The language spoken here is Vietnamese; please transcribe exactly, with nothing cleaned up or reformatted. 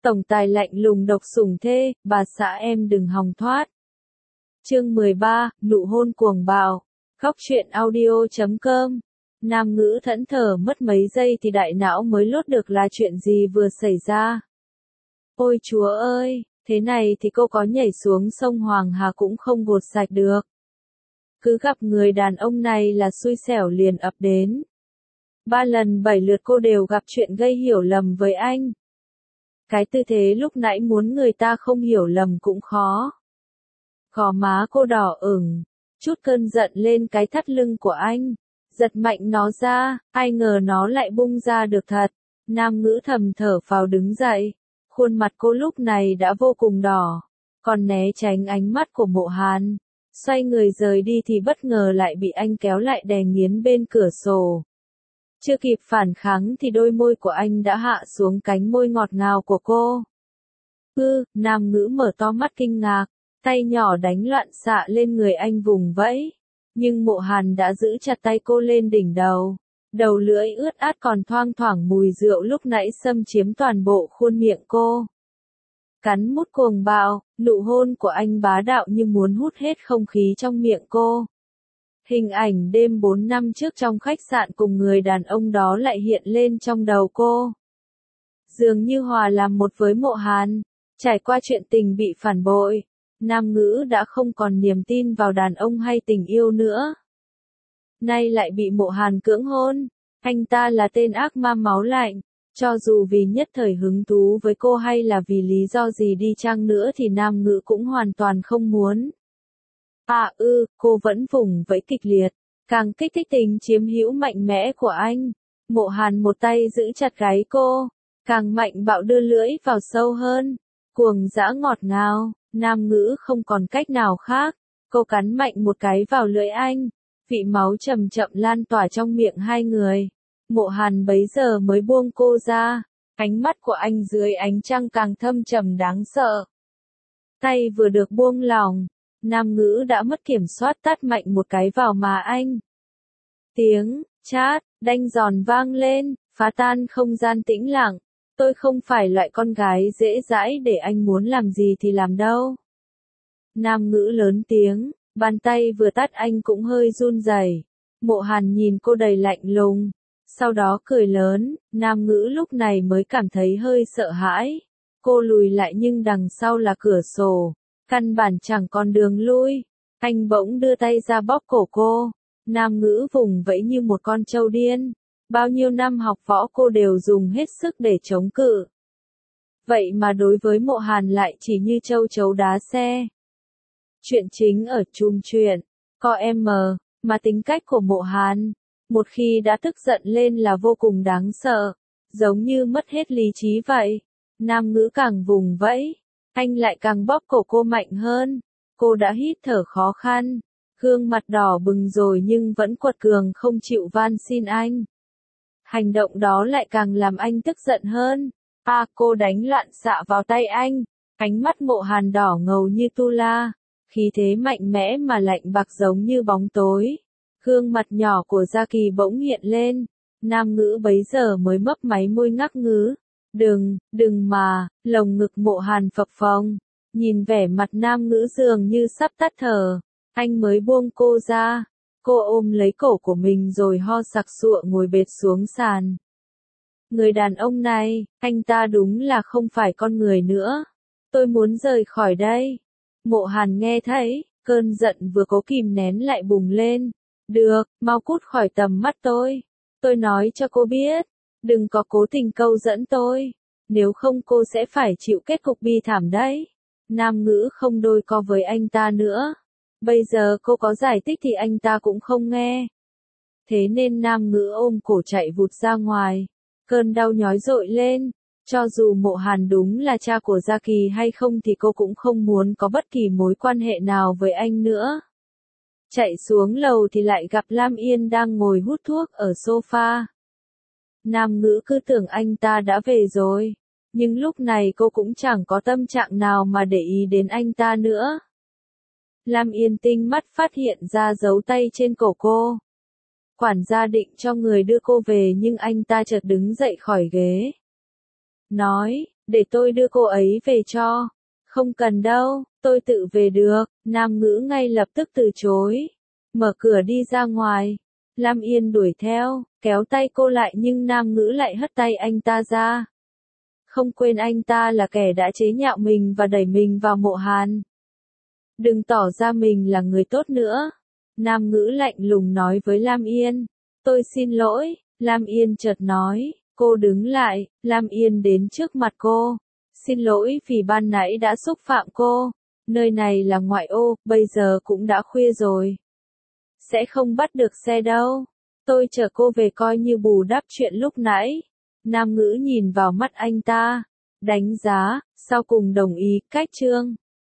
Tổng tài lạnh lùng độc sủng thê, bà xã em đừng hòng thoát. Chương mười ba, nụ hôn cuồng bạo. Góc truyện audio chấm com. Nam ngữ thẫn thờ mất mấy giây thì đại não mới lốt được là chuyện gì vừa xảy ra. Ôi chúa ơi, thế này thì cô có nhảy xuống sông Hoàng Hà cũng không gột sạch được. Cứ gặp người đàn ông này là xui xẻo liền ập đến. Ba lần bảy lượt cô đều gặp chuyện gây hiểu lầm với anh. Cái tư thế lúc nãy muốn người ta không hiểu lầm cũng khó. Gò má cô đỏ ửng, chút cơn giận lên cái thắt lưng của anh, giật mạnh nó ra, ai ngờ nó lại bung ra được thật. Nam ngữ thầm thở phào đứng dậy, khuôn mặt cô lúc này đã vô cùng đỏ, còn né tránh ánh mắt của Mộ Hàn. Xoay người rời đi thì bất ngờ lại bị anh kéo lại đè nghiến bên cửa sổ. Chưa kịp phản kháng thì đôi môi của anh đã hạ xuống cánh môi ngọt ngào của cô. Ư, Nam ngữ mở to mắt kinh ngạc, tay nhỏ đánh loạn xạ lên người anh vùng vẫy. Nhưng Mộ Hàn đã giữ chặt tay cô lên đỉnh đầu. Đầu lưỡi ướt át còn thoang thoảng mùi rượu lúc nãy xâm chiếm toàn bộ khuôn miệng cô. Cắn mút cuồng bạo, nụ hôn của anh bá đạo như muốn hút hết không khí trong miệng cô. Hình ảnh đêm bốn năm trước trong khách sạn cùng người đàn ông đó lại hiện lên trong đầu cô. Dường như hòa làm một với Mộ Hàn, trải qua chuyện tình bị phản bội, Nam ngữ đã không còn niềm tin vào đàn ông hay tình yêu nữa. Nay lại bị Mộ Hàn cưỡng hôn, anh ta là tên ác ma máu lạnh, cho dù vì nhất thời hứng thú với cô hay là vì lý do gì đi chăng nữa thì Nam ngữ cũng hoàn toàn không muốn. À ư, cô vẫn vùng vẫy kịch liệt, càng kích thích tình chiếm hữu mạnh mẽ của anh. Mộ Hàn một tay giữ chặt gáy cô, càng mạnh bạo đưa lưỡi vào sâu hơn, cuồng dã ngọt ngào. Nam ngữ không còn cách nào khác, cô cắn mạnh một cái vào lưỡi anh, vị máu chậm chậm lan tỏa trong miệng hai người. Mộ Hàn bấy giờ mới buông cô ra, ánh mắt của anh dưới ánh trăng càng thâm trầm đáng sợ. Tay vừa được buông lỏng, Nam ngữ đã mất kiểm soát tát mạnh một cái vào má anh. Tiếng chát đanh giòn vang lên, phá tan không gian tĩnh lặng. Tôi không phải loại con gái dễ dãi để anh muốn làm gì thì làm đâu. Nam ngữ lớn tiếng, bàn tay vừa tát anh cũng hơi run rẩy. Mộ Hàn nhìn cô đầy lạnh lùng, sau đó cười lớn. Nam ngữ lúc này mới cảm thấy hơi sợ hãi. Cô lùi lại nhưng đằng sau là cửa sổ, căn bản chẳng còn đường lui. Anh bỗng đưa tay ra bóp cổ cô. Nam ngữ vùng vẫy như một con trâu điên. Bao nhiêu năm học võ cô đều dùng hết sức để chống cự. Vậy mà đối với Mộ Hàn lại chỉ như châu chấu đá xe. Chuyện chính ở chùm chuyện, có em mờ, mà tính cách của Mộ Hàn, một khi đã tức giận lên là vô cùng đáng sợ, giống như mất hết lý trí vậy. Nam ngữ càng vùng vẫy, anh lại càng bóp cổ cô mạnh hơn. Cô đã hít thở khó khăn, gương mặt đỏ bừng rồi nhưng vẫn quật cường không chịu van xin anh. Hành động đó lại càng làm anh tức giận hơn. À, cô đánh loạn xạ vào tay anh, ánh mắt Mộ Hàn đỏ ngầu như tu la, khí thế mạnh mẽ mà lạnh bạc giống như bóng tối. Gương mặt nhỏ của Gia Kỳ bỗng hiện lên, Nam ngữ bấy giờ mới mấp máy môi ngắc ngứ. Đừng, đừng mà, lồng ngực Mộ Hàn phập phồng, nhìn vẻ mặt Nam ngữ dường như sắp tắt thở, anh mới buông cô ra. Cô ôm lấy cổ của mình rồi ho sặc sụa ngồi bệt xuống sàn. Người đàn ông này, anh ta đúng là không phải con người nữa. Tôi muốn rời khỏi đây. Mộ Hàn nghe thấy, cơn giận vừa cố kìm nén lại bùng lên. Được, mau cút khỏi tầm mắt tôi. Tôi nói cho cô biết, đừng có cố tình câu dẫn tôi. Nếu không cô sẽ phải chịu kết cục bi thảm đấy. Nam ngữ không đôi co với anh ta nữa. Bây giờ cô có giải thích thì anh ta cũng không nghe. Thế nên Nam ngữ ôm cổ chạy vụt ra ngoài. Cơn đau nhói dội lên. Cho dù Mộ Hàn đúng là cha của Gia Kỳ hay không thì cô cũng không muốn có bất kỳ mối quan hệ nào với anh nữa. Chạy xuống lầu thì lại gặp Lam Yên đang ngồi hút thuốc ở sofa. Nam ngữ cứ tưởng anh ta đã về rồi. Nhưng lúc này cô cũng chẳng có tâm trạng nào mà để ý đến anh ta nữa. Lam Yên tinh mắt phát hiện ra dấu tay trên cổ cô. Quản gia định cho người đưa cô về nhưng anh ta chợt đứng dậy khỏi ghế. Nói, để tôi đưa cô ấy về cho. Không cần đâu, tôi tự về được. Nam Ngữ ngay lập tức từ chối. Mở cửa đi ra ngoài. Lam Yên đuổi theo, kéo tay cô lại nhưng Nam Ngữ lại hất tay anh ta ra. Không quên anh ta là kẻ đã chế nhạo mình và đẩy mình vào mộ Hàn. Đừng tỏ ra mình là người tốt nữa. Nam Ngữ lạnh lùng nói với Lam Yên. Tôi xin lỗi, Lam Yên chợt nói. Cô đứng lại, Lam Yên đến trước mặt cô. Xin lỗi vì ban nãy đã xúc phạm cô. Nơi này là ngoại ô, bây giờ cũng đã khuya rồi. Sẽ không bắt được xe đâu. Tôi chở cô về coi như bù đắp chuyện lúc nãy. Nam Ngữ nhìn vào mắt anh ta. Đánh giá, sau cùng đồng ý, cách trương.